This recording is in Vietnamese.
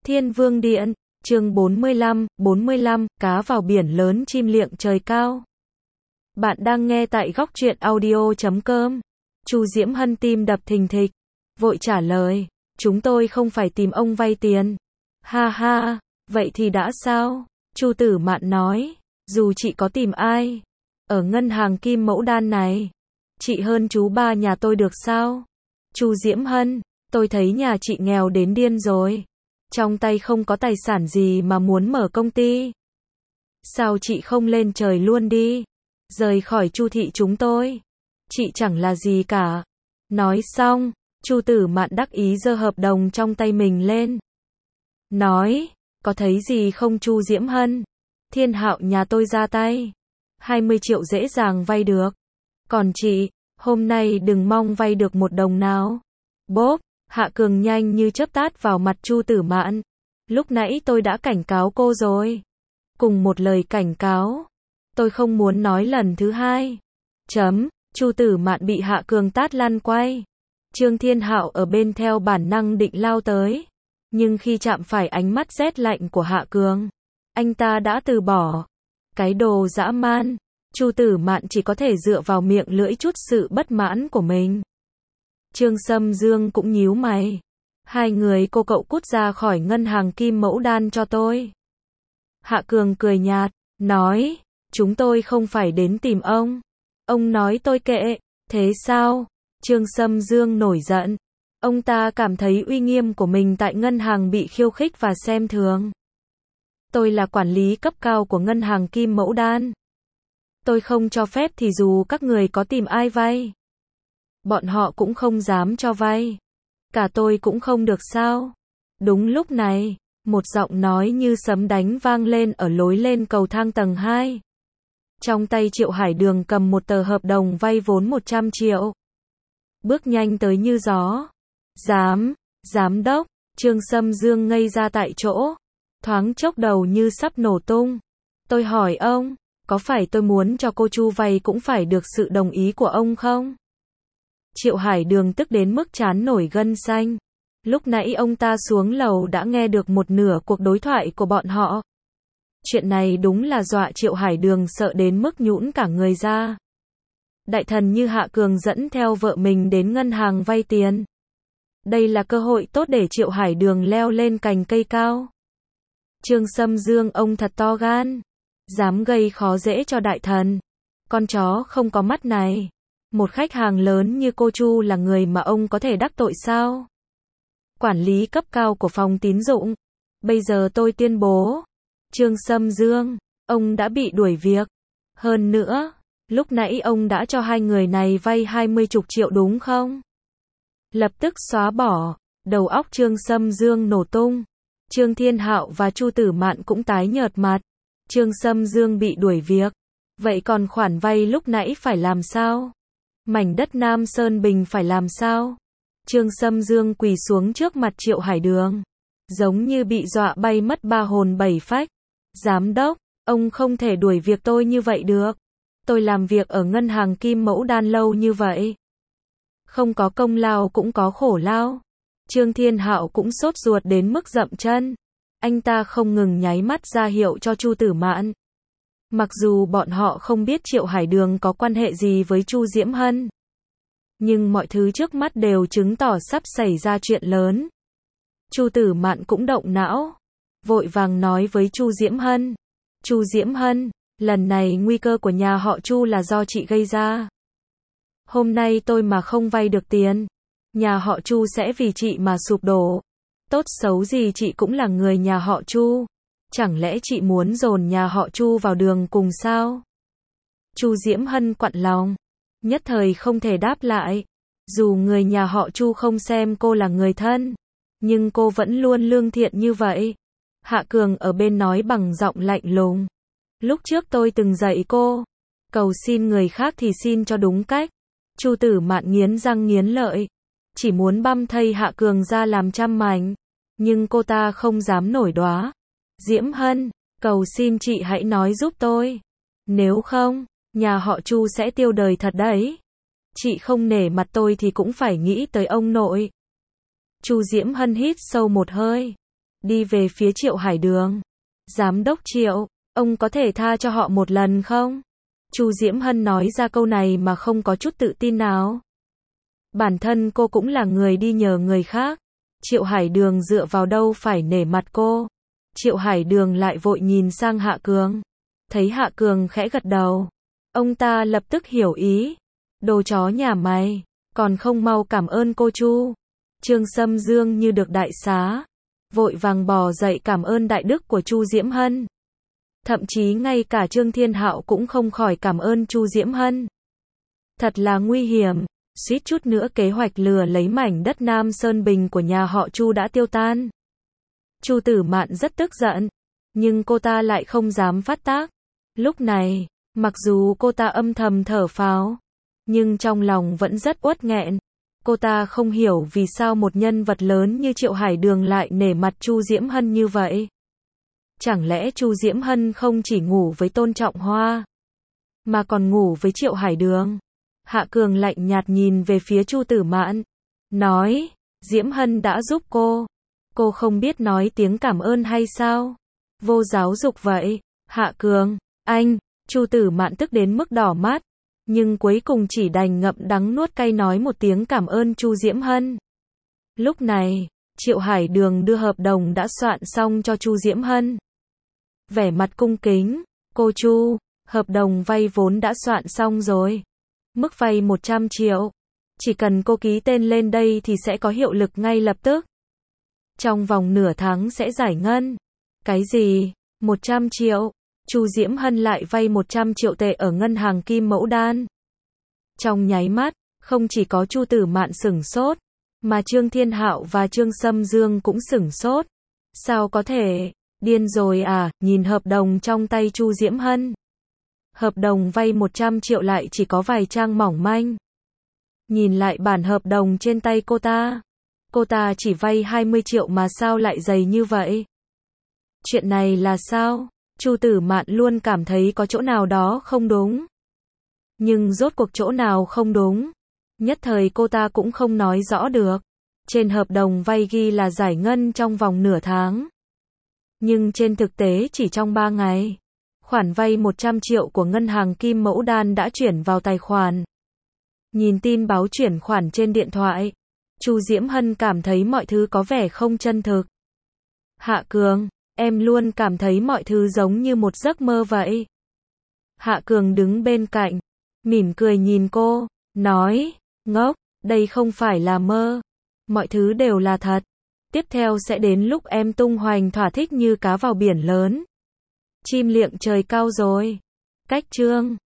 Thiên Vương Điện, chương 45, cá vào biển lớn chim liệng trời cao. Bạn đang nghe tại góc truyện audio.com. Chu Diễm Hân tim đập thình thịch, vội trả lời, chúng tôi không phải tìm ông vay tiền. Ha ha, vậy thì đã sao? Chu Tử Mạn nói, dù chị có tìm ai, ở ngân hàng Kim Mẫu Đan này, chị hơn chú ba nhà tôi được sao? Chu Diễm Hân, tôi thấy nhà chị nghèo đến điên rồi. Trong tay không có tài sản gì mà muốn mở công ty. Sao chị không lên trời luôn đi? Rời khỏi Chu thị chúng tôi. Chị chẳng là gì cả. Nói xong, Chu Tử Mạn đắc ý giơ hợp đồng trong tay mình lên. Nói, có thấy gì không Chu Diễm Hân? Thiên Hạo nhà tôi ra tay. 20 triệu dễ dàng vay được. Còn chị, hôm nay đừng mong vay được một đồng nào. Bốp. Hạ Cường nhanh như chớp tát vào mặt Chu Tử Mạn. Lúc nãy tôi đã cảnh cáo cô rồi. Cùng một lời cảnh cáo. Tôi không muốn nói lần thứ hai. Chu Tử Mạn bị Hạ Cường tát lăn quay. Trương Thiên Hạo ở bên theo bản năng định lao tới. Nhưng khi chạm phải ánh mắt rét lạnh của Hạ Cường, anh ta đã từ bỏ. Cái đồ dã man. Chu Tử Mạn chỉ có thể dựa vào miệng lưỡi chút sự bất mãn của mình. Trương Sâm Dương cũng nhíu mày. Hai người cô cậu cút ra khỏi ngân hàng Kim Mẫu Đan cho tôi. Hạ Cường cười nhạt, nói, chúng tôi không phải đến tìm ông. Ông nói tôi kệ, thế sao? Trương Sâm Dương nổi giận. Ông ta cảm thấy uy nghiêm của mình tại ngân hàng bị khiêu khích và xem thường. Tôi là quản lý cấp cao của ngân hàng Kim Mẫu Đan. Tôi không cho phép thì dù các người có tìm ai vay, bọn họ cũng không dám cho vay. Cả tôi cũng không được sao? Đúng lúc này, một giọng nói như sấm đánh vang lên ở lối lên cầu thang tầng 2. Trong tay Triệu Hải Đường cầm một tờ hợp đồng vay vốn 100 triệu. Bước nhanh tới như gió. Giám đốc, Trương Sâm Dương ngây ra tại chỗ. Thoáng chốc đầu như sắp nổ tung. Tôi hỏi ông, có phải tôi muốn cho cô Chu vay cũng phải được sự đồng ý của ông không? Triệu Hải Đường tức đến mức trán nổi gân xanh. Lúc nãy ông ta xuống lầu đã nghe được một nửa cuộc đối thoại của bọn họ. Chuyện này đúng là dọa Triệu Hải Đường sợ đến mức nhũn cả người ra. Đại thần như Hạ Cường dẫn theo vợ mình đến ngân hàng vay tiền. Đây là cơ hội tốt để Triệu Hải Đường leo lên cành cây cao. Trương Sâm Dương ông thật to gan. Dám gây khó dễ cho đại thần. Con chó không có mắt này. Một khách hàng lớn như cô Chu là người mà ông có thể đắc tội sao? Quản lý cấp cao của phòng tín dụng. Bây giờ tôi tuyên bố. Trương Sâm Dương, ông đã bị đuổi việc. Hơn nữa, lúc nãy ông đã cho hai người này vay 20 triệu đúng không? Lập tức xóa bỏ. Đầu óc Trương Sâm Dương nổ tung. Trương Thiên Hạo và Chu Tử Mạn cũng tái nhợt mặt. Trương Sâm Dương bị đuổi việc. Vậy còn khoản vay lúc nãy phải làm sao? Mảnh đất Nam Sơn Bình phải làm sao? Trương Sâm Dương quỳ xuống trước mặt Triệu Hải Đường, giống như bị dọa bay mất ba hồn bảy phách. Giám đốc, ông không thể đuổi việc tôi như vậy được. Tôi làm việc ở ngân hàng Kim Mẫu Đan lâu như vậy. Không có công lao cũng có khổ lao. Trương Thiên Hạo cũng sốt ruột đến mức dậm chân. Anh ta không ngừng nháy mắt ra hiệu cho Chu Tử Mạn. Mặc dù bọn họ không biết Triệu Hải Đường có quan hệ gì với Chu Diễm Hân, nhưng mọi thứ trước mắt đều chứng tỏ sắp xảy ra chuyện lớn. Chu Tử Mạn cũng động não, vội vàng nói với Chu Diễm Hân. Chu Diễm Hân, lần này nguy cơ của nhà họ Chu là do chị gây ra. Hôm nay tôi mà không vay được tiền, nhà họ Chu sẽ vì chị mà sụp đổ. Tốt xấu gì chị cũng là người nhà họ Chu. Chẳng lẽ chị muốn dồn nhà họ Chu vào đường cùng sao? Chu Diễm Hân quặn lòng, nhất thời không thể đáp lại. Dù người nhà họ Chu không xem cô là người thân, nhưng cô vẫn luôn lương thiện như vậy. Hạ Cường ở bên nói bằng giọng lạnh lùng. Lúc trước tôi từng dạy cô, cầu xin người khác thì xin cho đúng cách. Chu Tử Mạn nghiến răng nghiến lợi, chỉ muốn băm thây Hạ Cường ra làm trăm mảnh, nhưng cô ta không dám nổi đoá. Diễm Hân, cầu xin chị hãy nói giúp tôi. Nếu không, nhà họ Chu sẽ tiêu đời thật đấy. Chị không nể mặt tôi thì cũng phải nghĩ tới ông nội. Chu Diễm Hân hít sâu một hơi. đi về phía Triệu Hải Đường. Giám đốc Triệu, ông có thể tha cho họ một lần không? Chu Diễm Hân nói ra câu này mà không có chút tự tin nào. Bản thân cô cũng là người đi nhờ người khác. Triệu Hải Đường dựa vào đâu phải nể mặt cô. Triệu Hải Đường lại vội nhìn sang Hạ Cường. Thấy Hạ Cường khẽ gật đầu. Ông ta lập tức hiểu ý. Đồ chó nhà mày, còn không mau cảm ơn cô Chu. Trương Sâm Dương như được đại xá. Vội vàng bò dậy cảm ơn đại đức của Chu Diễm Hân. Thậm chí ngay cả Trương Thiên Hạo cũng không khỏi cảm ơn Chu Diễm Hân. Thật là nguy hiểm, suýt chút nữa kế hoạch lừa lấy mảnh đất Nam Sơn Bình của nhà họ Chu đã tiêu tan. Chu Tử Mạn rất tức giận, nhưng cô ta lại không dám phát tác. Lúc này, mặc dù cô ta âm thầm thở phào, nhưng trong lòng vẫn rất uất nghẹn. Cô ta không hiểu vì sao một nhân vật lớn như Triệu Hải Đường lại nể mặt Chu Diễm Hân như vậy. Chẳng lẽ Chu Diễm Hân không chỉ ngủ với Tôn Trọng Hoa, mà còn ngủ với Triệu Hải Đường? Hạ Cường lạnh nhạt nhìn về phía Chu Tử Mạn, nói, Diễm Hân đã giúp cô không biết nói tiếng cảm ơn hay sao? Vô giáo dục vậy. Hạ Cường, anh, Chu Tử Mạn tức đến mức đỏ mắt, nhưng cuối cùng chỉ đành ngậm đắng nuốt cay nói một tiếng cảm ơn Chu Diễm Hân. Lúc này, Triệu Hải Đường đưa hợp đồng đã soạn xong cho Chu Diễm Hân. Vẻ mặt cung kính, cô Chu, hợp đồng vay vốn đã soạn xong rồi. Mức vay 100 triệu. Chỉ cần cô ký tên lên đây thì sẽ có hiệu lực ngay lập tức. Trong vòng nửa tháng sẽ giải ngân. Cái gì? 100 triệu? Chu Diễm Hân lại vay 100 triệu tệ ở ngân hàng Kim Mẫu Đan. Trong nháy mắt, không chỉ có Chu Tử Mạn sửng sốt, mà Trương Thiên Hạo và Trương Sâm Dương cũng sửng sốt. Sao có thể? Điên rồi à? Nhìn hợp đồng trong tay Chu Diễm Hân. Hợp đồng vay 100 triệu lại chỉ có vài trang mỏng manh. Nhìn lại bản hợp đồng trên tay cô ta chỉ vay 20 triệu mà sao lại dày như vậy? Chuyện này là sao? Chu Tử Mạn luôn cảm thấy có chỗ nào đó không đúng. Nhưng rốt cuộc chỗ nào không đúng? Nhất thời cô ta cũng không nói rõ được. Trên hợp đồng vay ghi là giải ngân trong vòng nửa tháng. Nhưng trên thực tế chỉ trong 3 ngày. Khoản vay 100 triệu của ngân hàng Kim Mẫu Đan đã chuyển vào tài khoản. Nhìn tin báo chuyển khoản trên điện thoại, Chu Diễm Hân cảm thấy mọi thứ có vẻ không chân thực. Hạ Cường, em luôn cảm thấy mọi thứ giống như một giấc mơ vậy. Hạ Cường đứng bên cạnh, mỉm cười nhìn cô, nói, ngốc, đây không phải là mơ. Mọi thứ đều là thật. Tiếp theo sẽ đến lúc em tung hoành thỏa thích như cá vào biển lớn. Chim liệng trời cao rồi. Cách chương